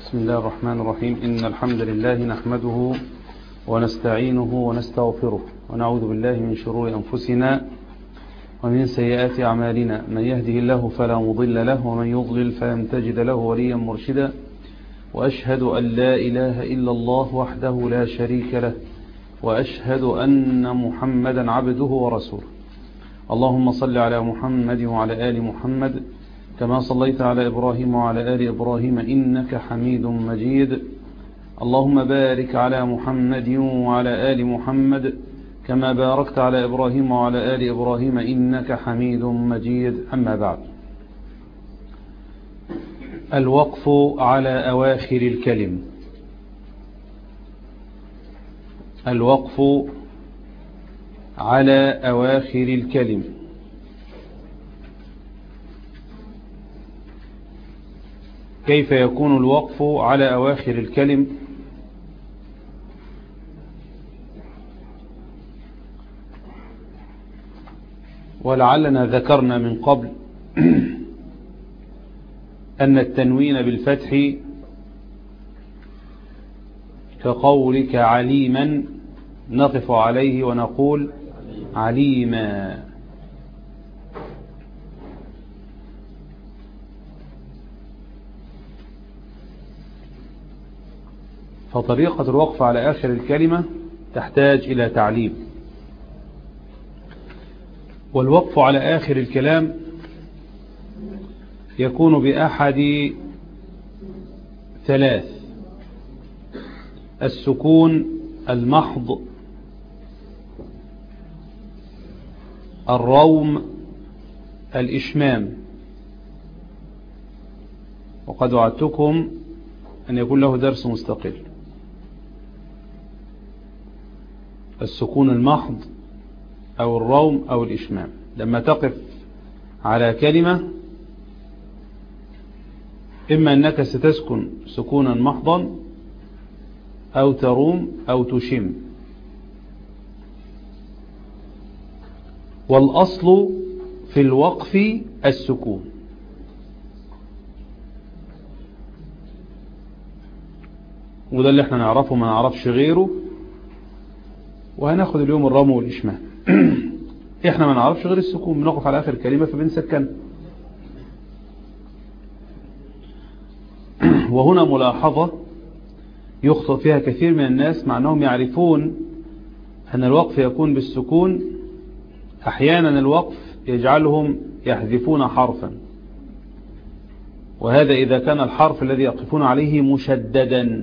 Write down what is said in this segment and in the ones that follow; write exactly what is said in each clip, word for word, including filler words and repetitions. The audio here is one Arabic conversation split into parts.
بسم الله الرحمن الرحيم. إن الحمد لله نحمده ونستعينه ونستغفره ونعوذ بالله من شرور أنفسنا ومن سيئات أعمالنا. من يهده الله فلا مضل له ومن يضلل فلن تجد له وليا مرشدا. وأشهد أن لا إله إلا الله وحده لا شريك له وأشهد أن محمدا عبده ورسوله. اللهم صل على محمد وعلى آل محمد كما صليت على إبراهيم وعلى آل إبراهيم إنك حميد مجيد. اللهم بارك على محمد وعلى آل محمد كما باركت على إبراهيم وعلى آل إبراهيم إنك حميد مجيد. أما بعد، الوقف على أواخر الكلم. الوقف على أواخر الكلم. كيف يكون الوقف على أواخر الكلم؟ ولعلنا ذكرنا من قبل أن التنوين بالفتح كقولك عليما نقف عليه ونقول عليما. فطريقة الوقف على آخر الكلمة تحتاج إلى تعليم. والوقف على آخر الكلام يكون بأحد ثلاث: السكون المحض، الروم، الإشمام. وقد وعدتكم أن يكون له درس مستقل. السكون المحض أو الروم أو الإشمام. لما تقف على كلمة إما أنك ستسكن سكونا محضا أو تروم أو تشم. والأصل في الوقف السكون. وده اللي احنا نعرفه، ما نعرفش غيره. وهناخد اليوم الرمو والإشمام. احنا ما نعرفش غير السكون، بنقف على آخر كلمة فبنسكن. وهنا ملاحظة يخطئ فيها كثير من الناس، مع أنهم يعرفون أن الوقف يكون بالسكون. أحيانا الوقف يجعلهم يحذفون حرفا، وهذا إذا كان الحرف الذي يقفون عليه مشددا.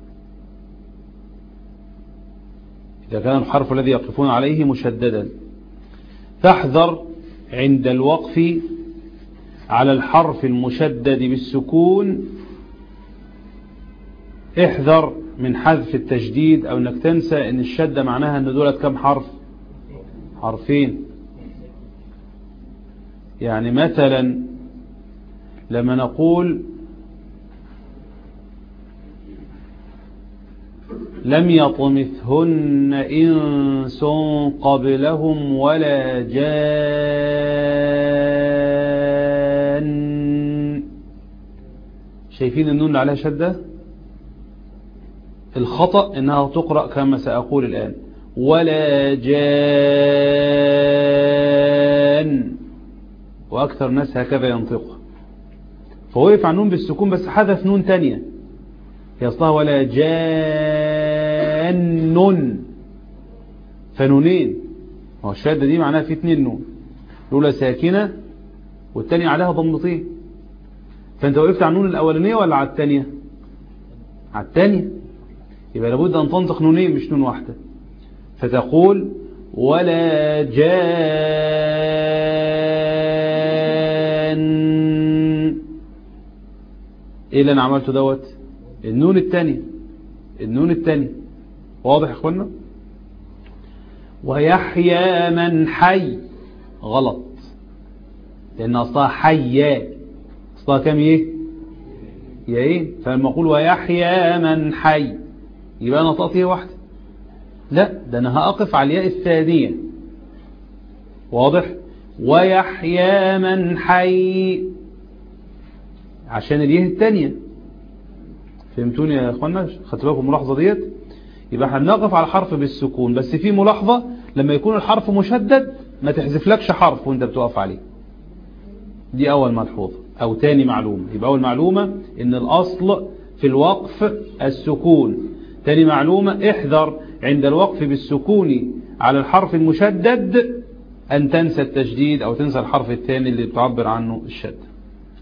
إذا كان الحرف الذي يقفون عليه مشددا فاحذر عند الوقف على الحرف المشدد بالسكون. احذر من حذف التشديد أو أنك تنسى أن الشدة معناها أن دولت كم حرف؟ حرفين. يعني مثلا لما نقول لم يطمثهن إنس قبلهم ولا جان. شايفين النون اللي عليها شدة؟ الخطأ إنها تقرأ كما سأقول الآن، ولا جان. وأكثر الناس هكذا ينطقها. فوقف عن نون بالسكون بس حذف نون تانية هي أصلها ولا جان، فنونين. هو الشهادة دي معناها في اتنين نون، الأولى ساكنة والتانية عليها ضمتين. فأنت وقفت عن نون الأولانية ولا على التانية؟ على التانية. يبقى لابد أن تنطق نونين مش نون واحدة. فتقول ولا جان. ايه اللي انا عملته دوت؟ النون التانية. النون التانية واضح يا اخوانا؟ ويحيى من حي غلط، لان اصلها حيا. اصلها كم ايه؟ يا ايه؟ فلما اقول ويحيى من حي يبقى انا نطقت ايه واحدة؟ لا، ده انا هقف على الياء الثانية. واضح؟ ويحيى من حي عشان الياء الثانية. فهمتوني يا اخوانا؟ خدتوا بالكم الملاحظه ديت؟ يبقى احنا بنقف على حرف بالسكون، بس في ملاحظه لما يكون الحرف مشدد ما تحذفلكش حرف وانت بتقف عليه. دي اول ملحوظه او تاني معلومه. يبقى اول معلومه ان الاصل في الوقف السكون. تاني معلومه احذر عند الوقف بالسكون على الحرف المشدد ان تنسى التشديد او تنسى الحرف الثاني اللي بتعبر عنه الشده.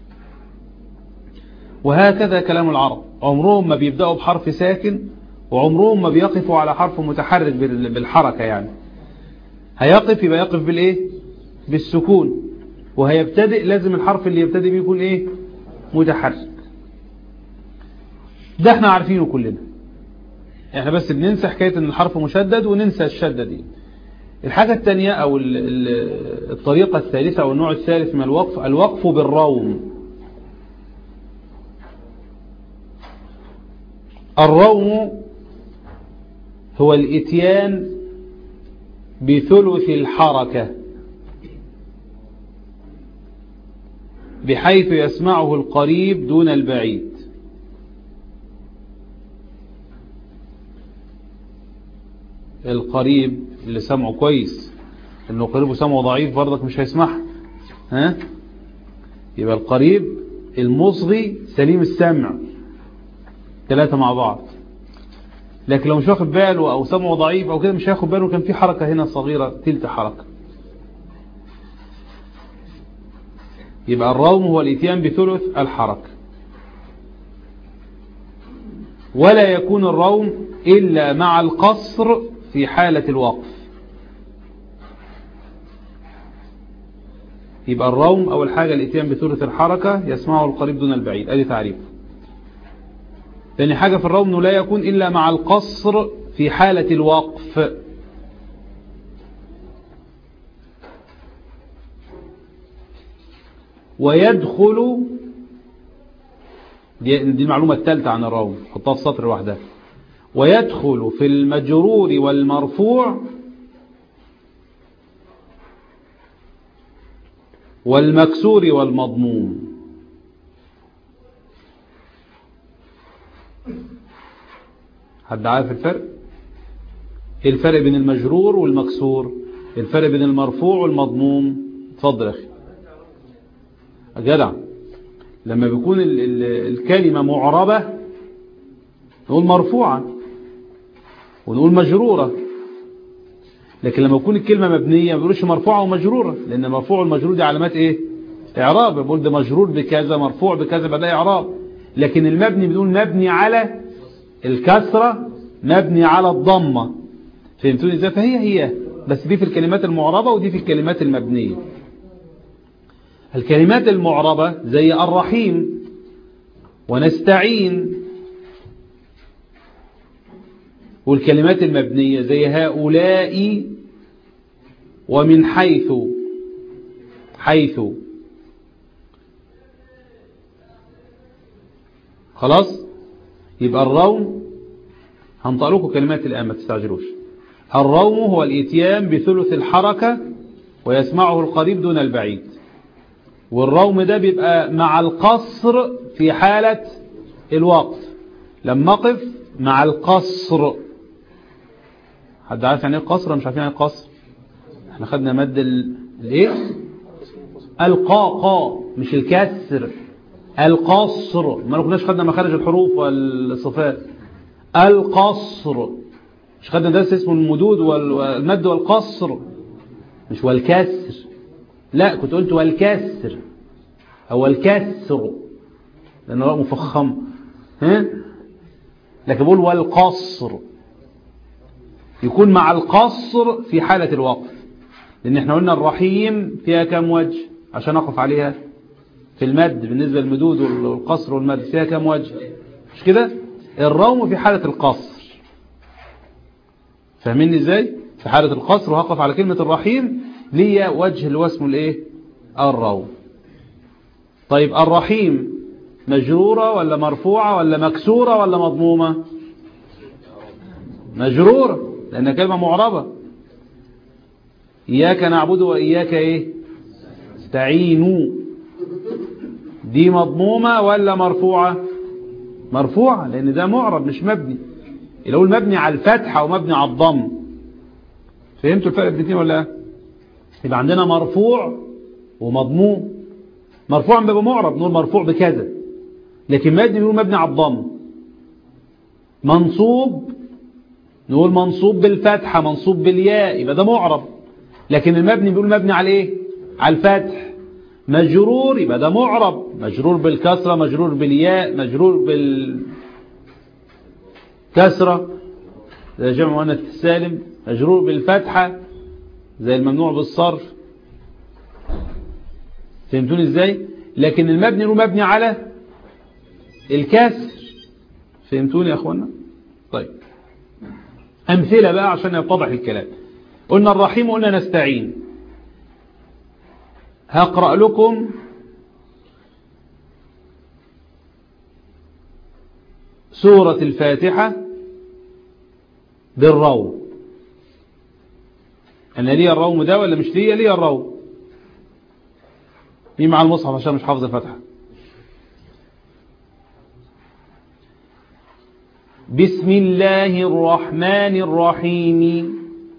وهكذا كلام العرب، عمرهم ما بيبدأوا بحرف ساكن وعمرهم ما بيقفوا على حرف متحرك بالحركة. يعني هيقف يبقى يقف بالايه؟ بالسكون. وهيبتدئ لازم الحرف اللي يبتدئ بيه يكون ايه؟ متحرك. ده احنا عارفينه كلنا، احنا بس بننسى حكاية ان الحرف مشدد وننسى الشدة دي. الحاجة الثانية او الطريقة الثالثة او النوع الثالث من الوقف، الوقف بالروم. الروم هو الاتيان بثلث الحركة بحيث يسمعه القريب دون البعيد. القريب اللي سمعه كويس، انه قريبه سمعه ضعيف برضك مش هيسمعها. ها؟ يبقى القريب المصغي سليم السمع، ثلاثة مع بعض. لكن لو مش واخد باله او سمعه ضعيف او كده مش هياخد باله كان في حركة هنا صغيرة تلت حركة. يبقى الروم هو الاتيان بثلث الحركة. ولا يكون الروم إلا مع القصر في حالة الوقف. يبقى الروم أول حاجة الاتيان بثلث الحركة يسمعه القريب دون البعيد، ادي تعريف. ثاني حاجة في الروم انه لا يكون إلا مع القصر في حالة الوقف. ويدخل، دي, دي المعلومة الثالثة عن الروم، حطها في سطر لوحدها. ويدخل في المجرور والمرفوع والمكسور والمضموم. حد عارف الفرق؟ ايه الفرق بين المجرور والمكسور؟ الفرق بين المرفوع والمضموم؟ اتفضل يا اخي. جدع. لما بيكون ال ال الكلمة معربة نقول مرفوعة ونقول مجرورة. لكن لما يكون الكلمة مبنية ما بيقولوش مرفوعة ومجرورة، لأن مرفوع والمجرور دي علامات ايه؟ اعراب. بقول ده مجرور بكذا، مرفوع بكذا، بدأ اعراب. لكن المبني بنقول مبني على الكسرة، مبني على الضمة. فهمتوني ازاي؟ فهي هي، بس دي في الكلمات المعربة ودي في الكلمات المبنية. الكلمات المعربة زي الرحيم ونستعين، والكلمات المبنية زي هؤلاء ومن حيث. حيث خلاص. يبقى الروم هنطق لكم كلمات الآن ما تستعجلوش. الروم هو الاتيان بثلث الحركة ويسمعه القريب دون البعيد. والروم ده بيبقى مع القصر في حالة الوقف. لما اقف مع القصر. حد عارف يعني ايه القصر؟ مش عارفين يعني ايه القصر؟ احنا خدنا مد الايه؟ القاقا مش الكسر. القصر ما كناش خدنا مخارج الحروف والصفات. القصر مش خدنا درس اسمه المدود والمد والقصر، مش والكسر. لا كنت قلت والكسر او الكسر لانه هو مفخم. ها؟ لكن بقول والقصر يكون مع القصر في حالة الوقف. لان احنا قلنا الرحيم فيها كم وجه عشان اقف عليها في المد؟ بالنسبة للمدود والقصر والمد فيها كم وجه؟ مش كده؟ الروم في حالة القصر. فاهميني ازاي؟ في حالة القصر وهقف على كلمة الرحيم ليا وجه اللي هو اسمه الايه؟ الروم. طيب الرحيم مجرورة ولا مرفوعة ولا مكسورة ولا مضمومة؟ مجرورة لأنها كلمة معربة. إياك نعبد وإياك ايه؟ استعينوا. دي مضمومة ولا مرفوعة؟ مرفوع لأن ده معرب مش مبني. لو المبني على الفتحة ومبني على الضم. فهمتوا الفرق بين الاثنين ولا لا؟ يبقى عندنا مرفوع ومضموم. مرفوع بيبقى معرب نقول مرفوع بكذا، لكن مبني بيقول مبني على الضم. منصوب نقول منصوب بالفتحة منصوب بالياء، يبقى ده معرب، لكن المبني بيقول مبني على ايه؟ على الفتح. مجرور يبقى ده معرب، مجرور بالكسرة مجرور بالياء مجرور بالكسرة زي جمع مؤنث السالم، مجرور بالفتحة زي الممنوع بالصرف. فهمتوني ازاي؟ لكن المبني له مبني على الكسر. فهمتوني يا اخوانا؟ طيب امثله بقى عشان يتضح الكلام. قلنا الرحيم قلنا نستعين. هقرأ لكم سورة الفاتحة بالروم. أنا ليه الروم ده ولا مش ليه؟ ليه الروم. مين مع المصحف عشان مش حافظ الفاتحة؟ بسم الله الرحمن الرحيم.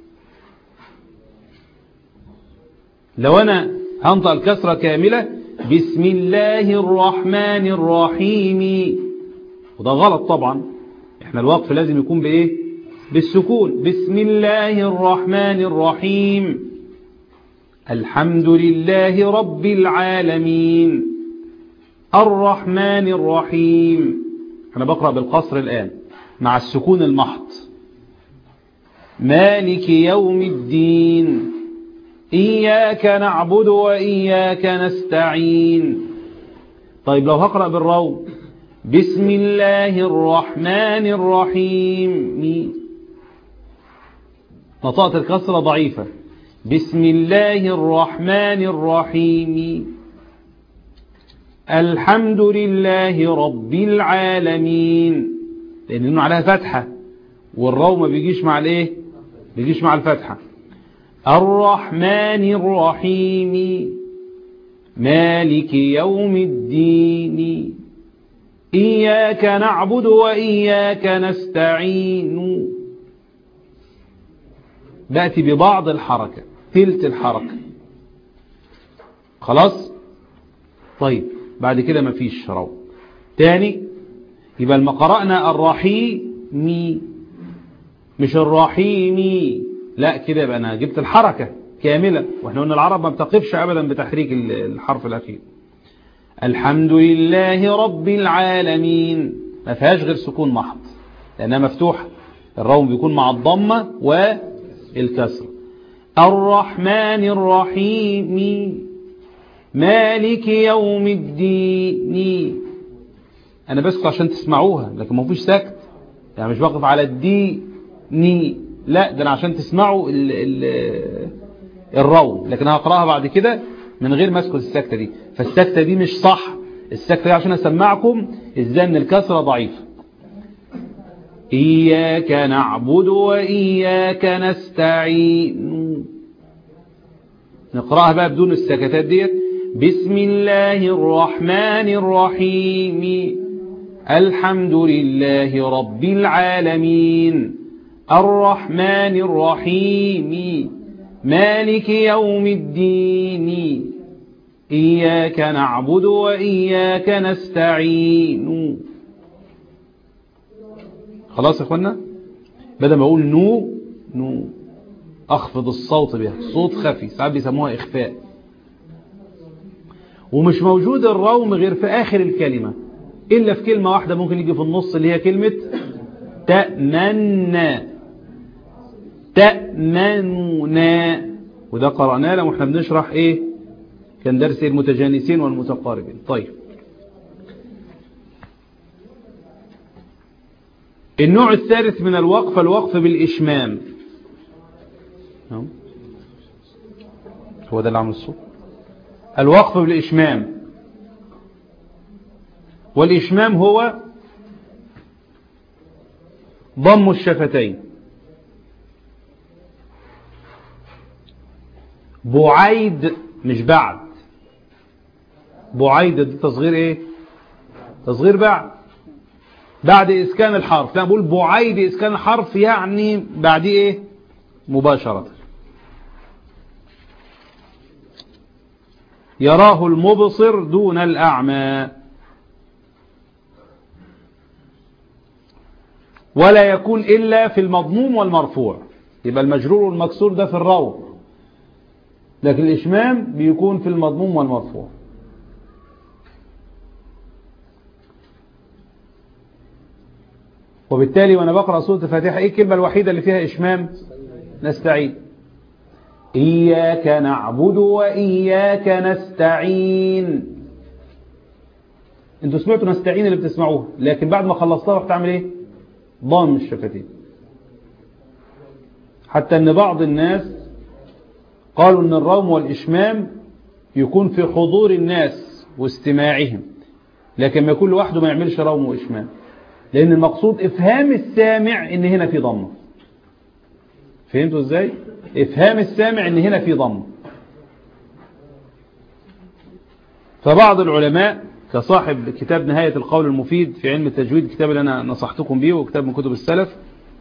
لو أنا هنطق الكسرة كاملة بسم الله الرحمن الرحيم، وده غلط طبعا. احنا الوقف لازم يكون بإيه؟ بالسكون. بسم الله الرحمن الرحيم الحمد لله رب العالمين الرحمن الرحيم. أنا بقرأ بالقصر الآن مع السكون المحض. مالك يوم الدين إياك نعبد وإياك نستعين. طيب لو هقرأ بالروم بسم الله الرحمن الرحيم، نطقت الكسرة ضعيفة. بسم الله الرحمن الرحيم الحمد لله رب العالمين، لأنه عليها فتحة والروم ما بيجيش مع الايه؟ بيجيش مع الفتحة. الرحمن الرحيم مالك يوم الدين إياك نعبد وإياك نستعين. بأتي ببعض الحركة تلت الحركة. خلاص. طيب بعد كده مفيش روم تاني. يبقى لما قرأنا الرحيم مش الرحيمي، لا كده يبقى أنا جبت الحركة كاملة. واحنا قلنا العرب ما بتقفش أبدا بتحريك الحرف الأخير. الحمد لله رب العالمين ما فيهاش غير سكون محض لأنها مفتوحة. الروم بيكون مع الضمة والكسر. الرحمن الرحيم مالك يوم الدين. أنا بسكت عشان تسمعوها لكن ما فيش سكت، يعني مش واقف على الدي ني، لا ده أنا عشان تسمعوا ال ال الروم، لكن هقرأها بعد كده من غير ما اسكت السكتة دي. فالسكتة دي مش صح. السكتة دي عشان أسمعكم إزاي ان الكسرة ضعيفة. إياك نعبد وإياك نستعين. نقرأها بقى بدون السكتات ديت. بسم الله الرحمن الرحيم الحمد لله رب العالمين الرحمن الرحيم مالك يوم الدين إياك نعبد وإياك نستعين. خلاص يا اخوانا. بدل ما اقول نو نو اخفض الصوت بها، صوت خفي ساعات بيسموها اخفاء. ومش موجود الروم غير في اخر الكلمة الا في كلمة واحدة ممكن يجي في النص اللي هي كلمة تأمنا. تأمنونا، وده قرأناه لما احنا بنشرح ايه؟ كان درس المتجانسين والمتقاربين. طيب النوع الثالث من الوقف الوقف بالإشمام. هو ده اللي عمل الصوت. الوقف بالإشمام. والإشمام هو ضم الشفتين. بعيد مش بعد. بعيد ده تصغير ايه؟ تصغير بعد. بعد إسكان الحرف. لا بقول بعيد إسكان الحرف يعني بعد إيه مباشرة. يراه المبصر دون الأعمى. ولا يكون إلا في المضموم والمرفوع. يبقى المجرور والمكسور ده في الروم، لكن الإشمام بيكون في المضموم والمرفوع. وبالتالي وأنا بقرأ سورة الفاتحة إيه الكلمة الوحيدة اللي فيها إشمام؟ نستعين. إياك نعبد وإياك نستعين. انتوا سمعتوا نستعين اللي بتسمعوها، لكن بعد ما خلصتها رح تعمل إيه؟ ضم الشفتين. حتى أن بعض الناس قالوا أن الروم والإشمام يكون في حضور الناس واستماعهم، لكن ما يكون لوحده ما يعملش روم وإشمام، لأن المقصود إفهام السامع إن هنا في ضمة. فهمتوا إزاي؟ إفهام السامع إن هنا في ضمة. فبعض العلماء كصاحب كتاب نهاية القول المفيد في علم التجويد، الكتاب اللي أنا نصحتكم به وكتاب من كتب السلف،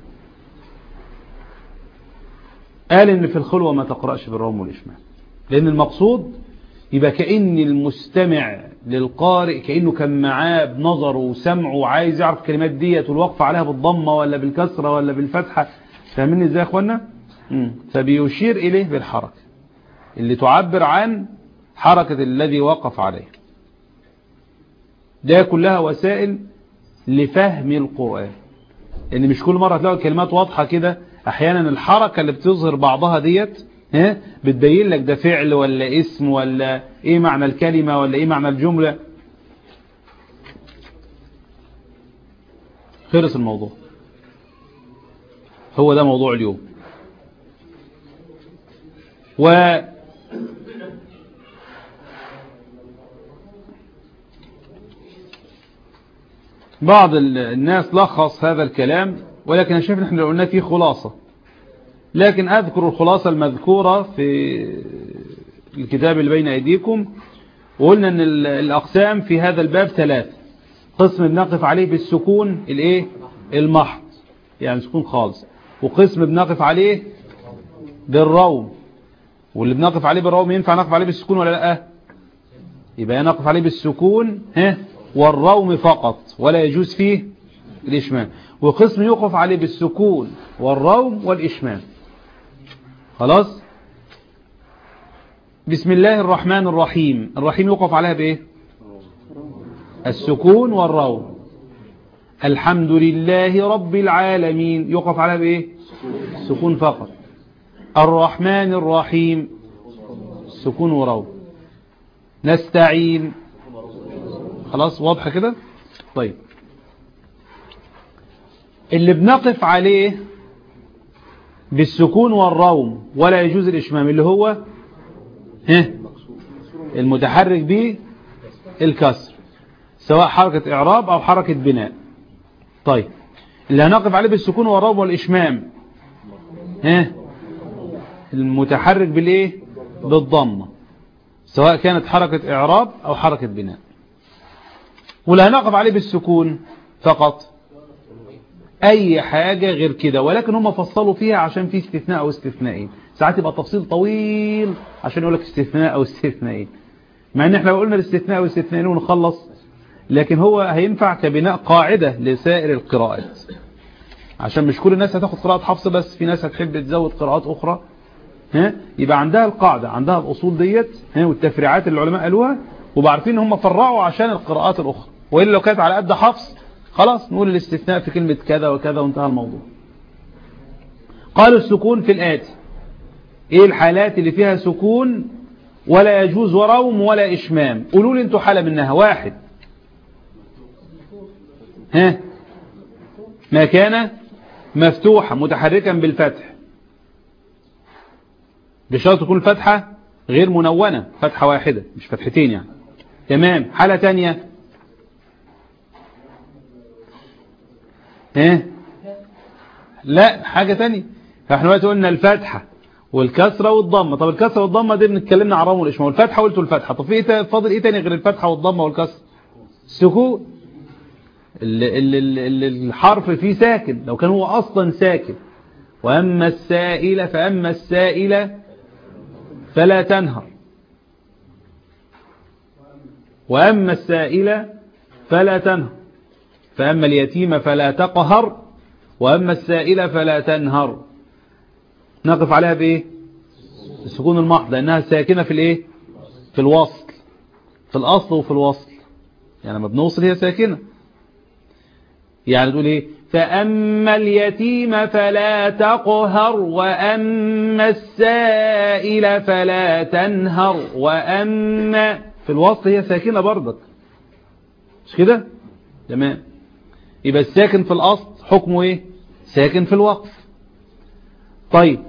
قال إن في الخلوة ما تقرأش بالروم والإشمام، لأن المقصود يبقى كأن المستمع للقارئ كأنه كان معاه بنظره وسمعه وعايز يعرف كلمات ديت والوقف عليها بالضمة ولا بالكسرة ولا بالفتحة. فاهمين ازاي يا اخوانا؟ فبيشير إليه بالحركة اللي تعبر عن حركة الذي وقف عليه. ده كلها وسائل لفهم القرآن، لأن مش كل مرة تلاقوا الكلمات واضحة كده. أحيانا الحركة اللي بتظهر بعضها ديت ها بتبين لك ده فعل ولا اسم ولا ايه معنى الكلمة ولا ايه معنى الجملة. خلص الموضوع. هو ده موضوع اليوم. و بعض الناس لخص هذا الكلام، ولكن أنا شايف ان احنا لو قلنا فيه خلاصة، لكن أذكر الخلاصة المذكورة في الكتاب اللي بين أيديكم. وقلنا أن الأقسام في هذا الباب ثلاثة. قسم بنقف عليه بالسكون الايه المحض، يعني سكون خالص، وقسم بنقف عليه بالروم، واللي بنقف عليه بالروم ينفع نقف عليه بالسكون ولا لا؟ يبقى نقف عليه بالسكون ها والروم فقط، ولا يجوز فيه الإشمام. وقسم يقف عليه بالسكون والروم والإشمام. خلاص. بسم الله الرحمن الرحيم. الرحيم يقف عليها بايه؟ السكون والروم. الحمد لله رب العالمين يقف عليها بايه؟ السكون فقط. الرحمن الرحيم سكون وروم. نستعين. خلاص واضحة كده؟ طيب اللي بنقف عليه بالسكون والروم ولا يجوز الإشمام اللي هو ها المتحرك به الكسر، سواء حركة إعراب أو حركة بناء. طيب اللي هنقف عليه بالسكون والروم والإشمام ها المتحرك بالإيه بالضمة، سواء كانت حركة إعراب أو حركة بناء. واللي هنقف عليه بالسكون فقط أي حاجة غير كده، ولكن هم فصلوا فيها عشان في استثناء أو استثنائين. ساعات يبقى تفصيل طويل عشان يقول لك استثناء أو استثنائين، مع ان احنا لو قلنا الاستثناء أو استثنائين ونخلص، لكن هو هينفع كبناء قاعدة لسائر القراءات، عشان مش كل الناس هتاخد قراءة حفص بس، في ناس هتحب تزود قراءات أخرى. ها يبقى عندها القاعدة، عندها الأصول ديت ها والتفريعات اللي العلماء قالوها، وبعرفين هم فرعوا عشان القراءات الأخرى. وإلا لو كانت على قد حفص خلاص نقول الاستثناء في كلمة كذا وكذا وانتهى الموضوع. قالوا السكون في الآتي. ايه الحالات اللي فيها سكون ولا يجوز وروم ولا إشمام؟ قولوا لي انتوا حالة منها. واحد ها ما كان مفتوحا متحركا بالفتح، بشرط تكون الفتحة غير منونة، فتحة واحدة مش فتحتين يعني. تمام. حالة تانية ها لا حاجة تانية. فاحنا دلوقتي قلنا الفتحة والكسرة والضمة. طب الكسرة والضمة دي بنتكلمنا عن الروم والإشمام، والفتحة قلتوا الفتحة. طب في ايه فاضل ايه تاني غير الفتحة والضمة والكسرة؟ السكون. الحرف فيه ساكن لو كان هو أصلا ساكن. وأما السائل فأما السائل فلا تنهر، وأما السائل فلا تنهر، فأما اليتيم فلا تقهر، وأما السائل فلا تنهر. نقف عليها بإيه؟ السكون المحض، لأنها ساكنة في الإيه؟ في الوصل، في الأصل وفي الوصل. يعني لما بنوصل هي ساكنة. يعني تقول إيه؟ فأما اليتيم فلا تقهر، وأما السائل فلا تنهر، وأما في الوصل هي ساكنة برضك، مش كده؟ تمام. يبقى الساكن في الأصل حكمه إيه؟ ساكن في الوقف. طيب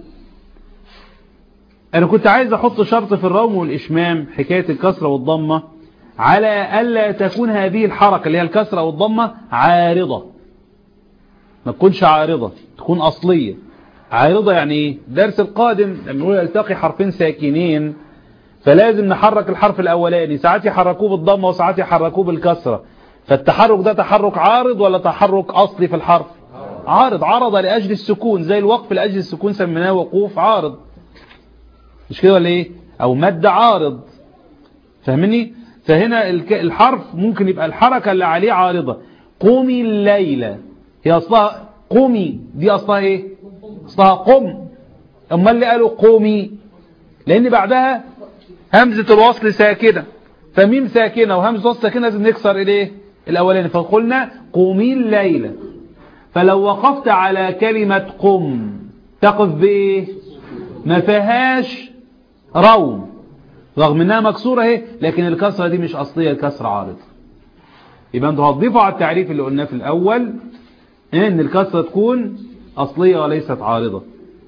أنا كنت عايز أحط شرط في الروم والإشمام حكاية الكسرة والضمة، على ألا تكون هذه الحركة اللي هي الكسرة والضمة عارضة، ما تكونش عارضة، تكون أصلية. عارضة يعني إيه؟ درس القادم لما نقول يلتقي حرفين ساكنين فلازم نحرك الحرف الأولاني، ساعات يحركوه بالضمة وساعات يحركوه بالكسرة. فالتحرك ده تحرك عارض ولا تحرك أصلي في الحرف؟ عارض. عرض لأجل السكون، زي الوقف لأجل السكون سميناه وقوف عارض، مش كده ولا إيه؟ أو مد عارض، فهمني؟ فهنا الحرف ممكن يبقى الحركة اللي عليه عارضة. قومي الليلة هي أصلها قومي، دي أصلها إيه؟ أصلها قم. أما اللي قالوا قومي لأن بعدها همزة الوصل ساكنة، فميم ساكنة وهمزة الوصل ساكنة لازم نكسر إليه الأولاني، فقلنا قومي الليلة. فلو وقفت على كلمة قم تقف بإيه؟ ما فيهاش روم رغم انها مكسورة اهي، لكن الكسرة دي مش اصلية، الكسرة عارضة. يبقى انتوا هتضيفوا على التعريف اللي قلناه في الاول ان الكسرة تكون اصلية وليست عارضة.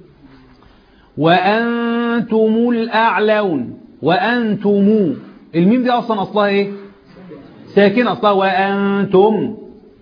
وانتم الاعلون، وانتم الميم دي اصلا اصلها ايه؟ ساكن، اصلها وانتم.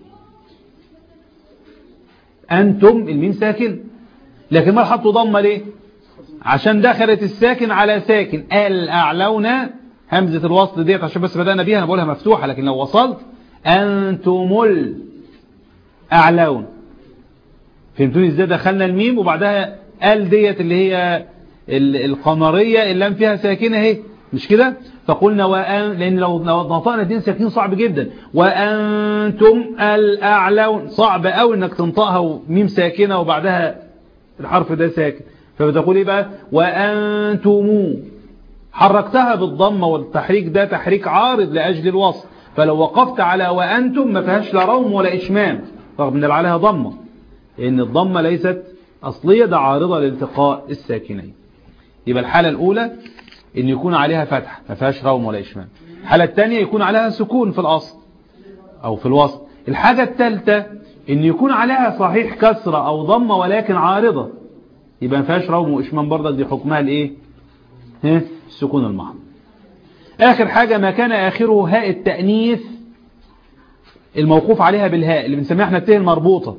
انتم الميم ساكن، لكن ما حطوا ضمه ليه؟ عشان دخلت الساكن على ساكن. الأعلون همزة الوصل ديت عشان بس بدأنا بيها، أنا بقولها مفتوحة، لكن لو وصلت أنتم الأعلون. فهمتوني ازاي؟ دخلنا الميم وبعدها ال ديت اللي هي القمرية اللي فيها ساكنة اهي، مش كده؟ فقلنا وأن، لأن لو نطقنا الدين ساكنين صعب جدا. وأنتم الأعلون صعب قوي انك تنطقها وميم ساكنة وبعدها الحرف ده ساكن. فبتقول ايه بقى؟ وأنتم حركتها بالضمة، والتحريك ده تحريك عارض لأجل الوصل. فلو وقفت على وأنتم ما فيهاش لا روم ولا إشمام رغم ان عليها ضمة، لأن الضمة ليست أصلية، ده عارضة لالتقاء الساكنين. يبقى الحالة الأولى ان يكون عليها فتح ما فيهاش روم ولا إشمام. الحالة الثانية يكون عليها سكون في الأصل أو في الوسط. الحاجة الثالثة ان يكون عليها صحيح كسرة أو ضمة ولكن عارضة، يبقى ما فيهاش روم وإشمام برضك، دي حكمها الايه؟ ها؟ السكون المحض. آخر حاجة ما كان آخره هاء التأنيث الموقوف عليها بالهاء اللي بنسميها احنا التاء المربوطة.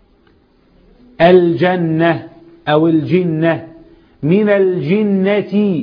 الجنة أو الجنة، من الجنة،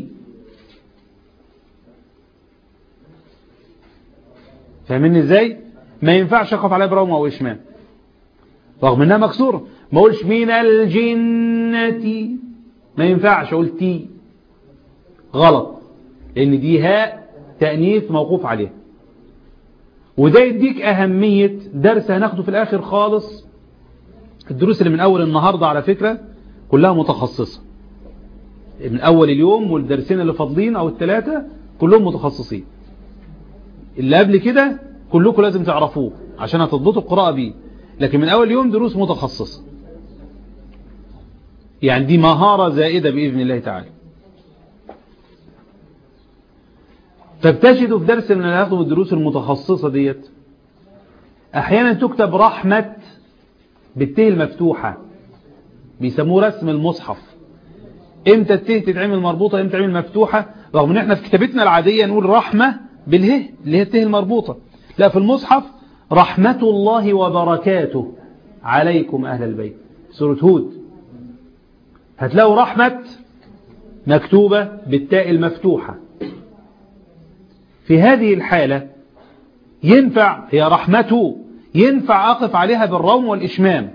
فاهمين ازاي؟ ما ينفعش اقف عليها بروم او اشمام رغم انها مكسوره. ما اقولش من الجنة، ما ينفعش اقول تي، غلط، لان دي هاء تأنيث موقوف عليها. وده يديك اهمية درس هناخده في الاخر خالص. الدروس اللي من اول النهاردة على فكرة كلها متخصصة، من اول اليوم والدرسين اللي فاضلين او الثلاثة كلهم متخصصين. اللي قبل كده كلكم لازم تعرفوه عشان هتضبطوا القراءة بيه، لكن من اول يوم دروس متخصصة، يعني دي مهارة زائدة بإذن الله تعالى. فبتجدوا في درس من هذه الدروس المتخصصة ديت احيانا تكتب رحمة بالته المفتوحة، بيسموه رسم المصحف. امتى الته تتعمل مربوطة امتى تتعمل مفتوحة؟ رغم ان احنا في كتابتنا العادية نقول رحمة بالهه اللي هي الته المربوطة، لا في المصحف رحمة الله وبركاته عليكم أهل البيت، سورة هود، هتلاقوا رحمة مكتوبة بالتاء المفتوحة. في هذه الحالة ينفع هي رحمته، ينفع أقف عليها بالروم والإشمام.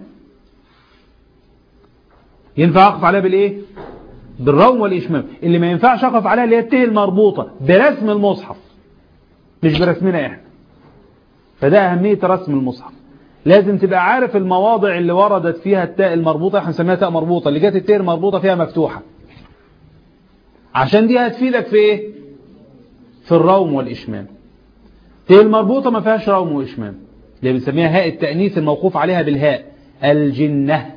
ينفع أقف عليها بالإيه؟ بالروم والإشمام. اللي ما ينفعش أقف عليها اللي هي التاء المربوطة برسم المصحف، مش برسمنا إحنا. فده أهمية رسم المصحف. لازم تبقى عارف المواضع اللي وردت فيها التاء المربوطة، احنا نسميها تاء مربوطة، اللي جت التاء المربوطة فيها مفتوحة، عشان دي هتفيدك في ايه؟ في الروم والإشمام. التاء المربوطة ما فيهاش روم وإشمام، اللي بنسميها هاء التأنيث الموقوف عليها بالهاء، الجنة.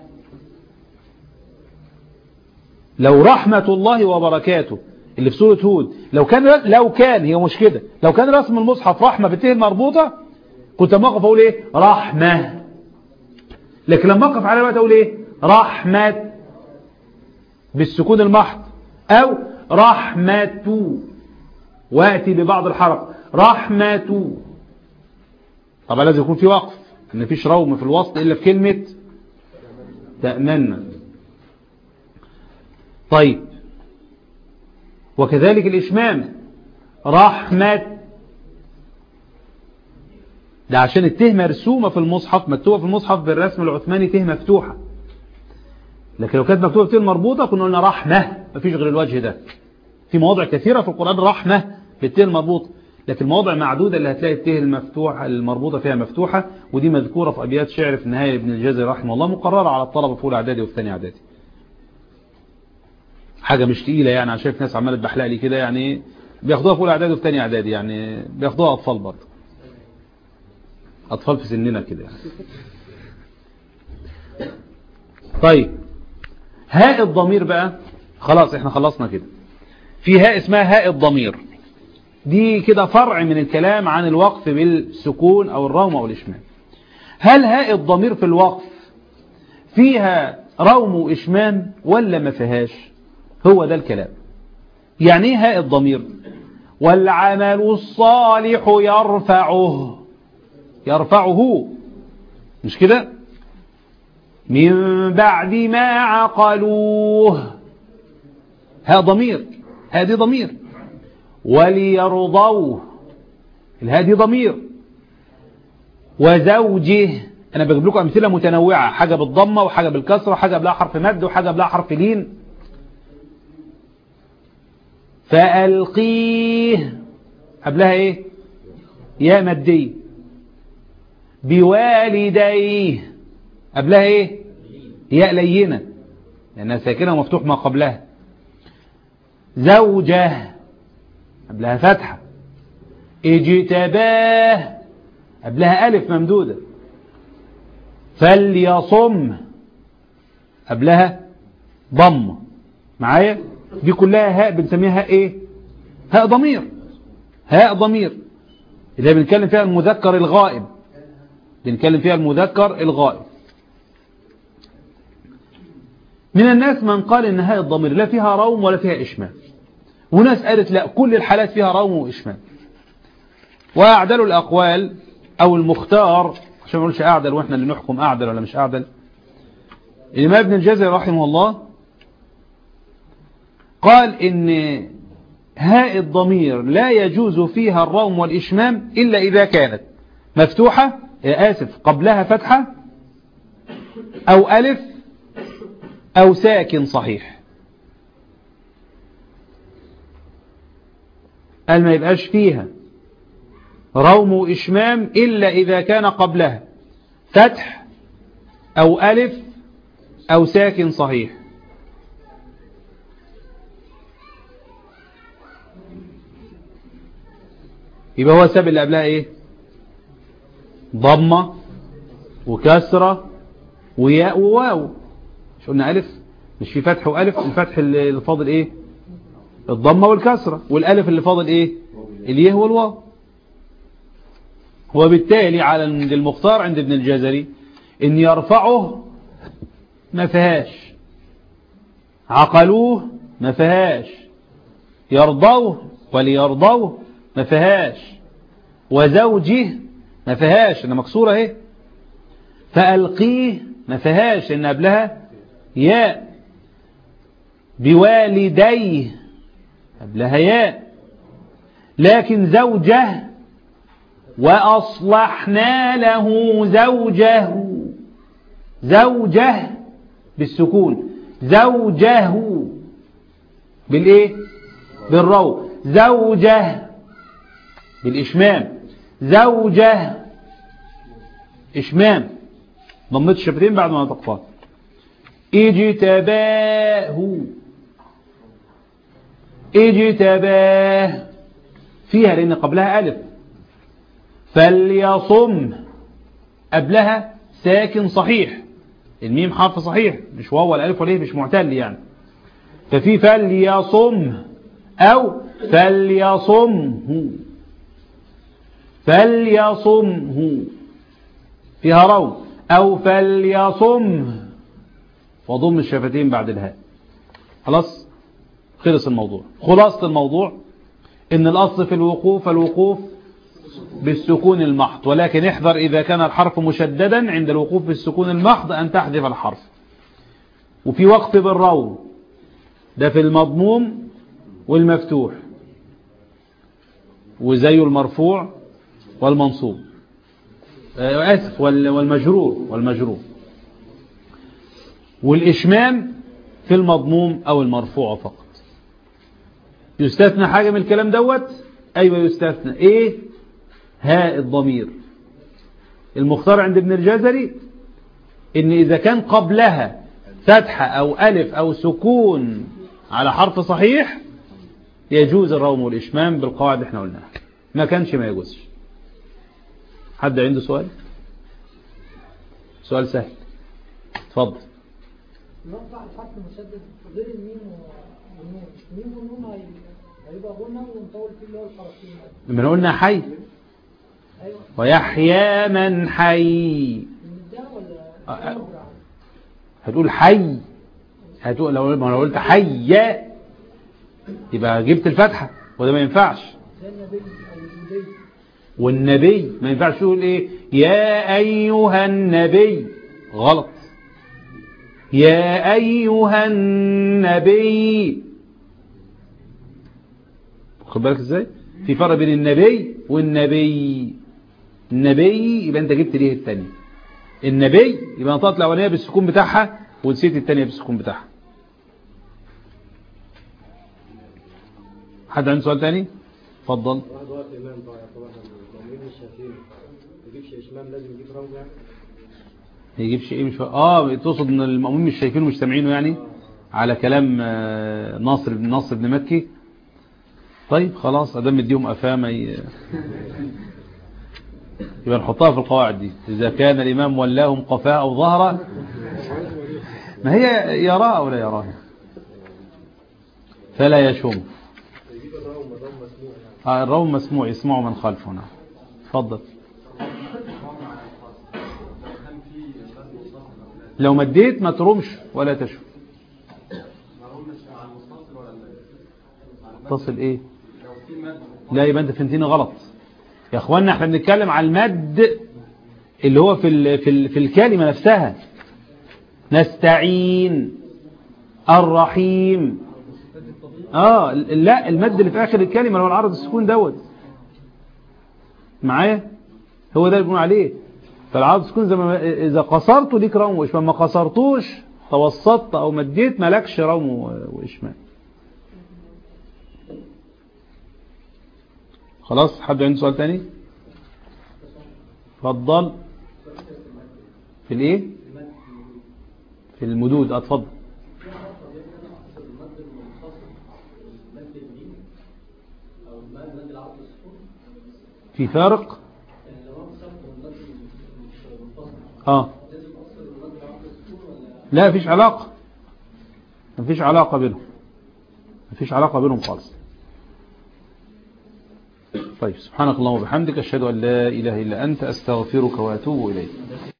لو رحمة الله وبركاته اللي في سورة هود، لو كان لو كان هي مش كده، لو كان رسم المصحف رحمة بالتاء المربوطة كنت لما اقف اقول ايه؟ رحمة. لكن لما اقف على الوقت اقول ايه؟ رحمة بالسكون المحض، او رحمة واتي ببعض الحرف رحمة. طبعا لازم يكون في وقف، ان مفيش روم في الوسط الا في كلمة تأمنا. طيب، وكذلك الإشمام رحمة، ده عشان الته مرسومة في المصحف، مكتوبة في المصحف بالرسم العثماني ته مفتوحة. لكن لو كانت مكتوبة ته المربوطة كنا قلنا رحمة، مفيش غير الوجه ده. في مواضع كثيرة في القرآن رحمة بالته المربوطة، لكن مواضع معدودة اللي هتلاقي الته المفتوحة المربوطة فيها مفتوحة، ودي مذكورة في أبيات شعر في النهاية ابن الجزري رحمه الله، مقررة على الطلبة في أولى إعدادي وفي ثاني إعدادي. حاجة مش تقيلة يعني، أنا شايف ناس عمالة تبحلق لي كده، يعني بياخدوها في أولى إعدادي وفي ثاني إعدادي، يعني بياخدوها أطفال برضه، أطفال في سننا كده يعني. طيب، هاء الضمير بقى، خلاص احنا خلصنا كده. في هاء اسمها هاء الضمير، دي كده فرع من الكلام عن الوقف بالسكون أو الروم أو الإشمام. هل هاء الضمير في الوقف فيها روم وإشمام ولا ما فيهاش؟ هو ده الكلام. يعني ايه هاء الضمير؟ والعمل الصالح يرفعه، يرفعه مش كده؟ من بعد ما عقلوه، هاء ضمير، هاء دي ضمير. وليرضوه، الهاء دي ضمير. وزوجه، انا بجيب لكم امثله متنوعه، حاجه بالضمه وحاجه بالكسره وحاجه بلا حرف مد وحاجه بلا حرف لين. فألقيه قبلها ايه؟ ياء ماديه. بوالديه قبلها ايه؟ ياء لينه لانها ساكنه ومفتوح ما قبلها. زوجه قبلها فتحه. اجتباه قبلها ألف ممدودة. فليصم قبلها ضم. معايا؟ دي كلها هاء بنسميها هاء ايه؟ هاء ضمير. هاء ضمير اللي بنتكلم فيها المذكر الغائب، بنتكلم فيها المذكر الغائب. من الناس من قال ان هاء الضمير لا فيها روم ولا فيها إشمام، وناس قالت لا كل الحالات فيها روم وإشمام. وأعدل الأقوال أو المختار، عشان ما نقولش أعدل وإحنا اللي نحكم أعدل ولا مش أعدل، الإمام ابن الجزري رحمه الله قال إن هاء الضمير لا يجوز فيها الروم والإشمام إلا إذا كانت مفتوحة، آسف قبلها فتحة أو ألف أو ساكن صحيح. قال ما يبقاش فيها روم وإشمام إلا إذا كان قبلها فتح أو ألف أو ساكن صحيح. يبقى هو السبب اللي قبلها إيه؟ ضمة وكسرة وياء وواو. مش قلنا ألف؟ مش في فتح وألف؟ الفتح اللي فاضل إيه؟ الضمة والكسرة، والألف اللي فاضل إيه؟ الياء والواو. وبالتالي على المختار عند ابن الجزري إن يرفعه ما فيهاش، عقلوه ما فيهاش، يرضوه وليرضوه ما فيهاش، وزوجه ما فيهاش إن مكسورة اهي، فألقيه ما فيهاش إن قبلها ياء، بوالديه قبلها ياء. لكن زوجه وأصلحنا له زوجه، زوجه بالسكون، زوجه بالإيه؟ بالرو، زوجه بالإشمام، زوجه إشمام، ضمت الشفتين بعد ما نطقتها. اجتباه، اجتباه فيها لأن قبلها ألف. فليصم قبلها ساكن صحيح، الميم حرف صحيح مش واو ولا ألف ولا إيه، مش معتل يعني. ففي فليصم أو فليصمه، فليصمه فيها رو، أو فليصمه وضم الشفتين بعد الهاء. خلاص خلص الموضوع. خلاصة الموضوع إن الأصل في الوقوف الوقوف بالسكون المحض، ولكن احذر إذا كان الحرف مشددا عند الوقوف بالسكون المحض أن تحذف الحرف. وفي وقف بالرو، ده في المضموم والمفتوح، وزي المرفوع والمنصوب، آسف والمجرور والمجرور. والإشمام في المضموم أو المرفوع فقط. يستثنى حاجة من الكلام دوت؟ أيوة يستثنى. إيه؟ هاء الضمير. المختار عند ابن الجزري إن إذا كان قبلها فتحة أو ألف أو سكون على حرف صحيح يجوز الروم والإشمام بالقواعد احنا قلناها، ما كانش ما يجوزش. حد عنده سؤال؟ سؤال سهل اتفضل. نرفع الحرف المشدد غير الميم والنون، الميم والنون هيبقى غنى ونطول فيه اللي هو الحرفين. لما قلنا حي. ايوه. ويحيى من حي. ده ولا هتقول حي، هتقول لو ما انا قلت حي يبقى جبت الفتحه وده ما ينفعش. والنبي ما ينفعش تقول ايه يا ايها النبي، غلط. يا ايها النبي، خد بالك ازاي في فرق بين النبي والنبي. النبي يبقى انت جبت ليه الثاني، النبي يبقى نطقت الاولانيه بالسكون بتاعها ونسيت الثانيه بالسكون بتاعها. حد عنده سؤال ثاني؟ اتفضل. واحد وقت امام طبعا المؤمنين مش شايفين ما يجيبش اشمام، لازم يجيب روم يعني. ما يجيبش ايه؟ مش فا... اه تقصد ان المؤمنين مش شايفينه مش سامعينه يعني، على كلام ناصر بن ناصر بن مكي. طيب خلاص ادام مديهم افهام ي... يبقى نحطها في القواعد دي. اذا كان الامام ولاهم قفاء او ظهره، ما هي يراه او لا يراه فلا يشوم. آه الروم مسموع، يسمعه من خلفه. نعم اتفضل. لو مديت ما ترمش ولا تشوف. تصل ايه؟ لا يبقى انت فهمتني غلط يا اخوانا. احنا بنتكلم على المد اللي هو في ال في ال في الكلمه نفسها. نستعين، الرحيم. اه لا المد اللي في اخر الكلمه اللي هو العرض السكون دوت معايا، هو ده اللي بنقول عليه. فالعرض السكون زي ما اذا قصرته ليك روم واشمام، ما قصرتوش توسطت او مديت مالكش روم واشمام. خلاص حد عنده سؤال تاني؟ اتفضل. في الايه؟ في المدود. اتفضل. في فارق؟ اه لا مفيش علاقة، مفيش علاقة بينهم، مفيش علاقة بينهم خالص. طيب سبحانك اللهم وبحمدك أشهد أن لا إله إلا أنت أستغفرك وأتوب إليك.